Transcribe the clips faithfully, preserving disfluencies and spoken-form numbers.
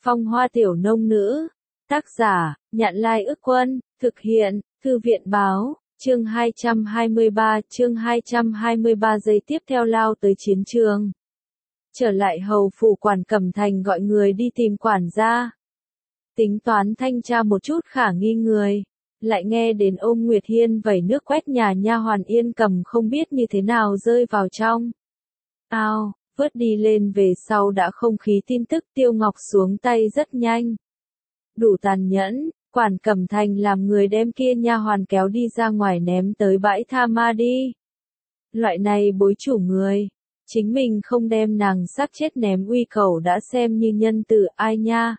Phong hoa tiểu nông nữ. Tác giả, Nhạn Lai Ức Quân, thực hiện, Thư viện báo, chương hai trăm hai mươi ba, chương hai trăm hai mươi ba giây tiếp theo lao tới chiến trường. Trở lại hầu phủ Quản Cẩm Thành gọi người đi tìm quản gia. Tính toán thanh tra một chút khả nghi người. Lại nghe đến ôm Nguyệt Hiên vẩy nước quét nhà nha hoàn Yên Cầm không biết như thế nào rơi vào trong. Ao, vớt đi lên về sau đã không khí tin tức Tiêu Ngọc xuống tay rất nhanh. Đủ tàn nhẫn, Quản Cẩm Thành làm người đem kia nha hoàn kéo đi ra ngoài ném tới bãi tha ma đi. Loại này bối chủ người, chính mình không đem nàng xác chết ném uy cầu đã xem như nhân từ ai nha.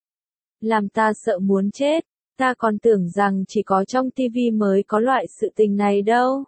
Làm ta sợ muốn chết, ta còn tưởng rằng chỉ có trong tivi mới có loại sự tình này đâu.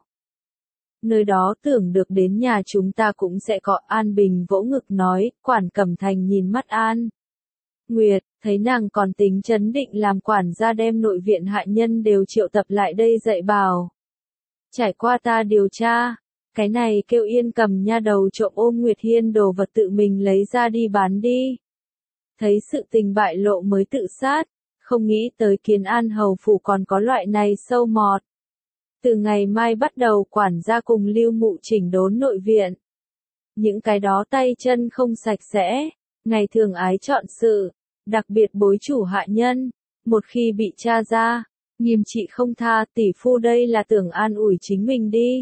Nơi đó tưởng được đến nhà chúng ta cũng sẽ có. An Bình vỗ ngực nói. Quản Cẩm Thành nhìn mắt An Nguyệt, thấy nàng còn tính chấn định làm quản gia đem nội viện hạ nhân đều triệu tập lại đây dạy bảo. Trải qua ta điều tra, cái này kêu Yên Cầm nha đầu trộm ôm Nguyệt Hiên đồ vật tự mình lấy ra đi bán đi. Thấy sự tình bại lộ mới tự sát, không nghĩ tới Kiến An hầu phủ còn có loại này sâu mọt. Từ ngày mai bắt đầu quản gia cùng Lưu Mụ chỉnh đốn nội viện. Những cái đó tay chân không sạch sẽ, ngày thường ái chọn sự, đặc biệt bối chủ hạ nhân, một khi bị tra ra, nghiêm trị không tha. Tỷ phu đây là tưởng an ủi chính mình đi.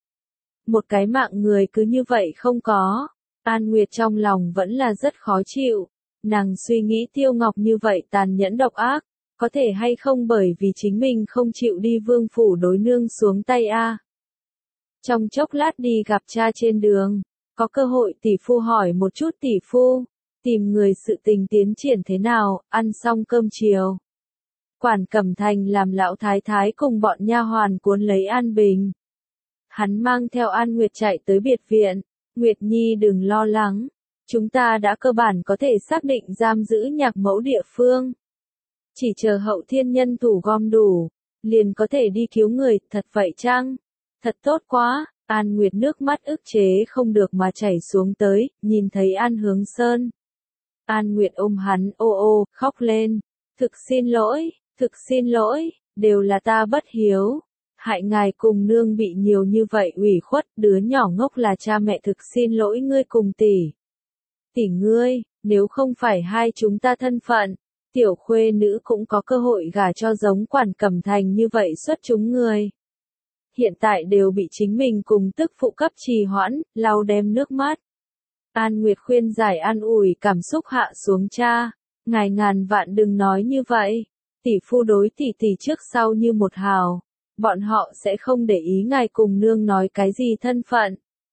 Một cái mạng người cứ như vậy không có, An Nguyệt trong lòng vẫn là rất khó chịu. Nàng suy nghĩ Tiêu Ngọc như vậy tàn nhẫn độc ác, có thể hay không bởi vì chính mình không chịu đi vương phủ đối nương xuống tay a. À. Trong chốc lát đi gặp cha trên đường, có cơ hội tỷ phu hỏi một chút tỷ phu, tìm người sự tình tiến triển thế nào. Ăn xong cơm chiều, Quản Cẩm Thành làm lão thái thái cùng bọn nha hoàn cuốn lấy An Bình. Hắn mang theo An Nguyệt chạy tới biệt viện. Nguyệt Nhi đừng lo lắng, chúng ta đã cơ bản có thể xác định giam giữ nhạc mẫu địa phương. Chỉ chờ Hậu Thiên nhân thủ gom đủ, liền có thể đi cứu người. Thật vậy chăng? Thật tốt quá. An Nguyệt nước mắt ức chế không được mà chảy xuống tới, nhìn thấy An Hướng Sơn. An Nguyệt ôm hắn ô ô, khóc lên. Thực xin lỗi, thực xin lỗi, đều là ta bất hiếu. Hại ngài cùng nương bị nhiều như vậy ủy khuất, đứa nhỏ ngốc là cha mẹ thực xin lỗi ngươi cùng tỷ. Tỷ ngươi, nếu không phải hai chúng ta thân phận, tiểu khuê nữ cũng có cơ hội gả cho giống Quản Cẩm Thành như vậy xuất chúng người. Hiện tại đều bị chính mình cùng tức phụ cấp trì hoãn, lau đem nước mắt. An Nguyệt khuyên giải an ủi cảm xúc hạ xuống cha. Ngài ngàn vạn đừng nói như vậy. Tỷ phu đối tỷ tỷ trước sau như một hào. Bọn họ sẽ không để ý ngài cùng nương nói cái gì thân phận.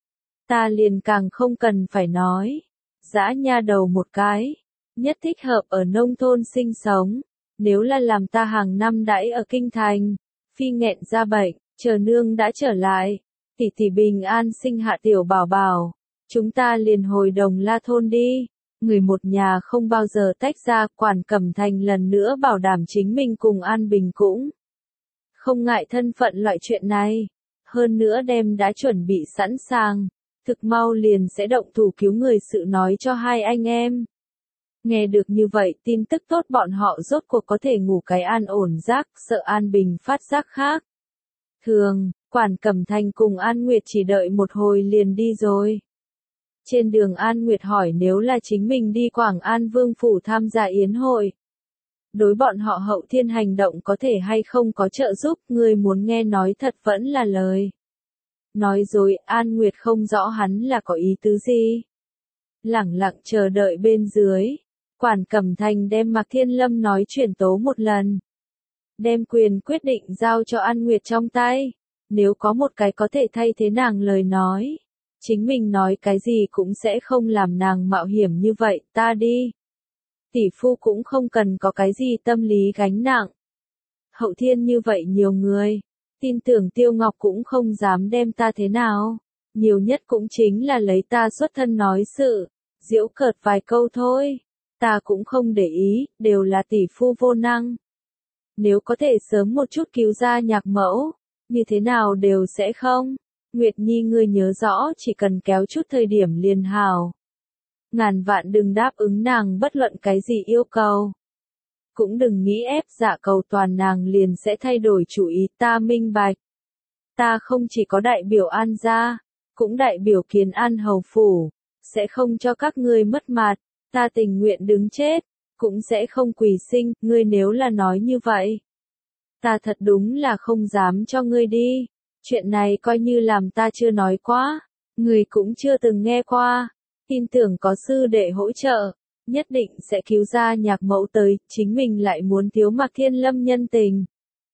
Ta liền càng không cần phải nói. Dã nha đầu một cái. Nhất thích hợp ở nông thôn sinh sống. Nếu là làm ta hàng năm đãi ở kinh thành, phi nghẹn ra bệnh, chờ nương đã trở lại, tỷ tỷ bình an sinh hạ tiểu bảo bảo, chúng ta liền hồi Đồng La thôn đi. Người một nhà không bao giờ tách ra. Quản Cẩm Thành lần nữa bảo đảm chính mình cùng An Bình cũng không ngại thân phận loại chuyện này. Hơn nữa đem đã chuẩn bị sẵn sàng, thực mau liền sẽ động thủ cứu người sự nói cho hai anh em. Nghe được như vậy tin tức tốt bọn họ rốt cuộc có thể ngủ cái an ổn giấc, sợ An Bình phát giác khác thường. Quản Cẩm Thành cùng An Nguyệt chỉ đợi một hồi liền đi rồi. Trên đường An Nguyệt hỏi nếu là chính mình đi Quảng An Vương phủ tham gia yến hội, đối bọn họ Hậu Thiên hành động có thể hay không có trợ giúp. Người muốn nghe nói thật vẫn là lời nói dối. An Nguyệt không rõ hắn là có ý tứ gì. Lẳng lặng chờ đợi bên dưới, Quản Cẩm Thành đem Mạc Thiên Lâm nói chuyển tố một lần. Đem quyền quyết định giao cho An Nguyệt trong tay. Nếu có một cái có thể thay thế nàng lời nói, chính mình nói cái gì cũng sẽ không làm nàng mạo hiểm như vậy. Ta đi. Tỷ phu cũng không cần có cái gì tâm lý gánh nặng. Hậu Thiên như vậy nhiều người, tin tưởng Tiêu Ngọc cũng không dám đem ta thế nào. Nhiều nhất cũng chính là lấy ta xuất thân nói sự, giễu cợt vài câu thôi. Ta cũng không để ý, đều là tỷ phu vô năng. Nếu có thể sớm một chút cứu ra nhạc mẫu, như thế nào đều sẽ không. Nguyệt Nhi ngươi nhớ rõ chỉ cần kéo chút thời điểm liền hào. Ngàn vạn đừng đáp ứng nàng bất luận cái gì yêu cầu. Cũng đừng nghĩ ép dạ cầu toàn nàng liền sẽ thay đổi chủ ý, ta minh bạch. Ta không chỉ có đại biểu An gia, cũng đại biểu Kiến An hầu phủ, sẽ không cho các ngươi mất mặt, ta tình nguyện đứng chết, cũng sẽ không quỳ sinh, ngươi nếu là nói như vậy. Ta thật đúng là không dám cho ngươi đi, chuyện này coi như làm ta chưa nói quá, ngươi cũng chưa từng nghe qua, tin tưởng có sư đệ hỗ trợ, nhất định sẽ cứu ra nhạc mẫu tới, chính mình lại muốn thiếu Mạc Thiên Lâm nhân tình.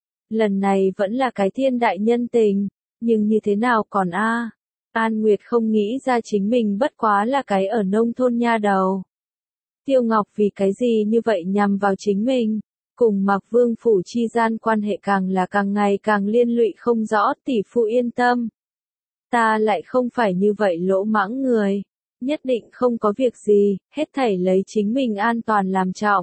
Lần này vẫn là cái thiên đại nhân tình, nhưng như thế nào còn a? An Nguyệt không nghĩ ra chính mình bất quá là cái ở nông thôn nha đầu. Tiêu Ngọc vì cái gì như vậy nhằm vào chính mình, cùng Mạc Vương phủ chi gian quan hệ càng là càng ngày càng liên lụy không rõ, tỷ phu yên tâm. Ta lại không phải như vậy lỗ mãng người, nhất định không có việc gì, hết thảy lấy chính mình an toàn làm trọng.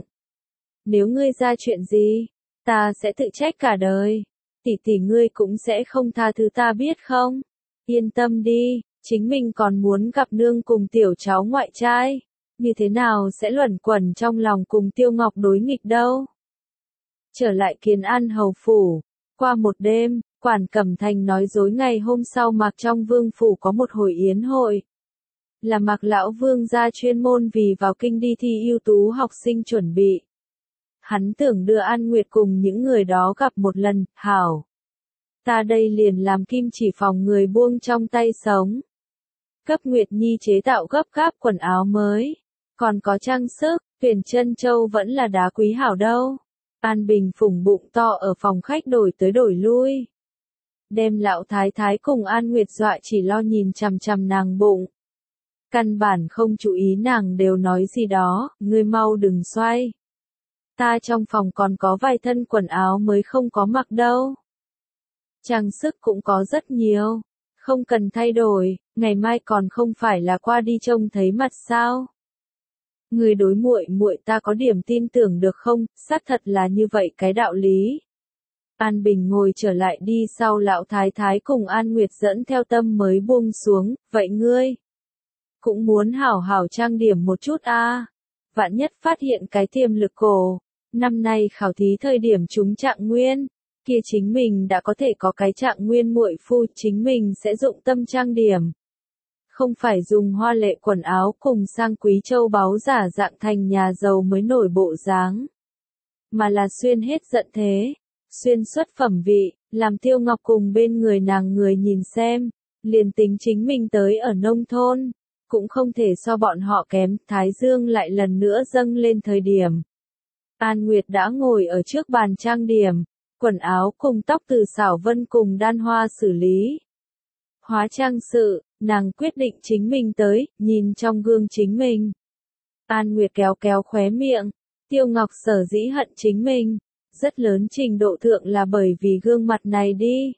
Nếu ngươi ra chuyện gì, ta sẽ tự trách cả đời, tỷ tỷ ngươi cũng sẽ không tha thứ ta biết không? Yên tâm đi, chính mình còn muốn gặp nương cùng tiểu cháu ngoại trai, như thế nào sẽ luẩn quẩn trong lòng cùng Tiêu Ngọc đối nghịch đâu? Trở lại Kiến An hầu phủ, qua một đêm, Quản Cẩm Thành nói dối ngày hôm sau Mạc trong vương phủ có một hồi yến hội. Là Mạc lão vương gia chuyên môn vì vào kinh đi thi ưu tú học sinh chuẩn bị. Hắn tưởng đưa An Nguyệt cùng những người đó gặp một lần, hảo. Ta đây liền làm kim chỉ phòng người buông trong tay sống. Cấp Nguyệt Nhi chế tạo gấp gáp quần áo mới. Còn có trang sức, tuyển chân châu vẫn là đá quý hảo đâu. An Bình phủng bụng to ở phòng khách đổi tới đổi lui. Đem lão thái thái cùng An Nguyệt dọa chỉ lo nhìn chằm chằm nàng bụng. Căn bản không chú ý nàng đều nói gì đó, ngươi mau đừng xoay. Ta trong phòng còn có vài thân quần áo mới không có mặc đâu. Trang sức cũng có rất nhiều, không cần thay đổi, ngày mai còn không phải là qua đi trông thấy mặt sao? Người đối muội muội ta có điểm tin tưởng được không, xác thật là như vậy cái đạo lý. An Bình ngồi trở lại đi sau lão thái thái cùng An Nguyệt dẫn theo tâm mới buông xuống, vậy ngươi cũng muốn hảo hảo trang điểm một chút a, à. Vạn nhất phát hiện cái tiềm lực cổ, năm nay khảo thí thời điểm chúng trạng nguyên, kia chính mình đã có thể có cái trạng nguyên muội phu, chính mình sẽ dụng tâm trang điểm. Không phải dùng hoa lệ quần áo cùng sang quý châu báu giả dạng thành nhà giàu mới nổi bộ dáng, mà là xuyên hết giận thế, xuyên xuất phẩm vị, làm Tiêu Ngọc cùng bên người nàng người nhìn xem, liền tính chính mình tới ở nông thôn, cũng không thể so bọn họ kém, thái dương lại lần nữa dâng lên thời điểm. An Nguyệt đã ngồi ở trước bàn trang điểm, quần áo cùng tóc từ xảo vân cùng đan hoa xử lý. Hóa trang sự, nàng quyết định chính mình tới, nhìn trong gương chính mình. An Nguyệt kéo kéo khóe miệng, Tiêu Ngọc sở dĩ hận chính mình, rất lớn trình độ thượng là bởi vì gương mặt này đi.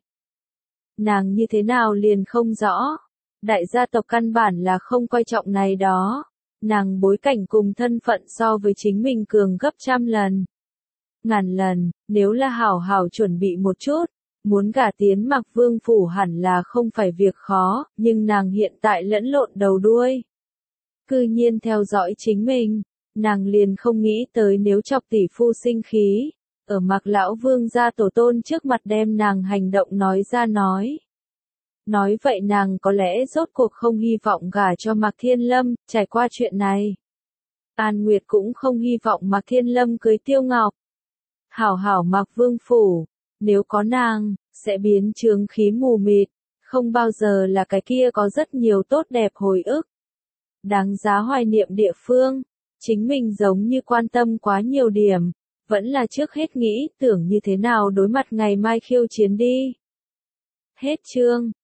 Nàng như thế nào liền không rõ, đại gia tộc căn bản là không coi trọng này đó, nàng bối cảnh cùng thân phận so với chính mình cường gấp trăm lần. Ngàn lần, nếu là hảo hảo chuẩn bị một chút, muốn gả tiến Mạc Vương phủ hẳn là không phải việc khó, nhưng nàng hiện tại lẫn lộn đầu đuôi. Cư nhiên theo dõi chính mình, nàng liền không nghĩ tới nếu chọc tỷ phu sinh khí, ở Mạc lão vương gia tổ tôn trước mặt đem nàng hành động nói ra nói. Nói vậy nàng có lẽ rốt cuộc không hy vọng gả cho Mạc Thiên Lâm, trải qua chuyện này. An Nguyệt cũng không hy vọng Mạc Thiên Lâm cưới Tiêu Ngọc. Hảo hảo Mạc Vương phủ, nếu có nàng, sẽ biến chướng khí mù mịt, không bao giờ là cái kia có rất nhiều tốt đẹp hồi ức. Đáng giá hoài niệm địa phương, chính mình giống như quan tâm quá nhiều điểm, vẫn là trước hết nghĩ tưởng như thế nào đối mặt ngày mai khiêu chiến đi. Hết chương.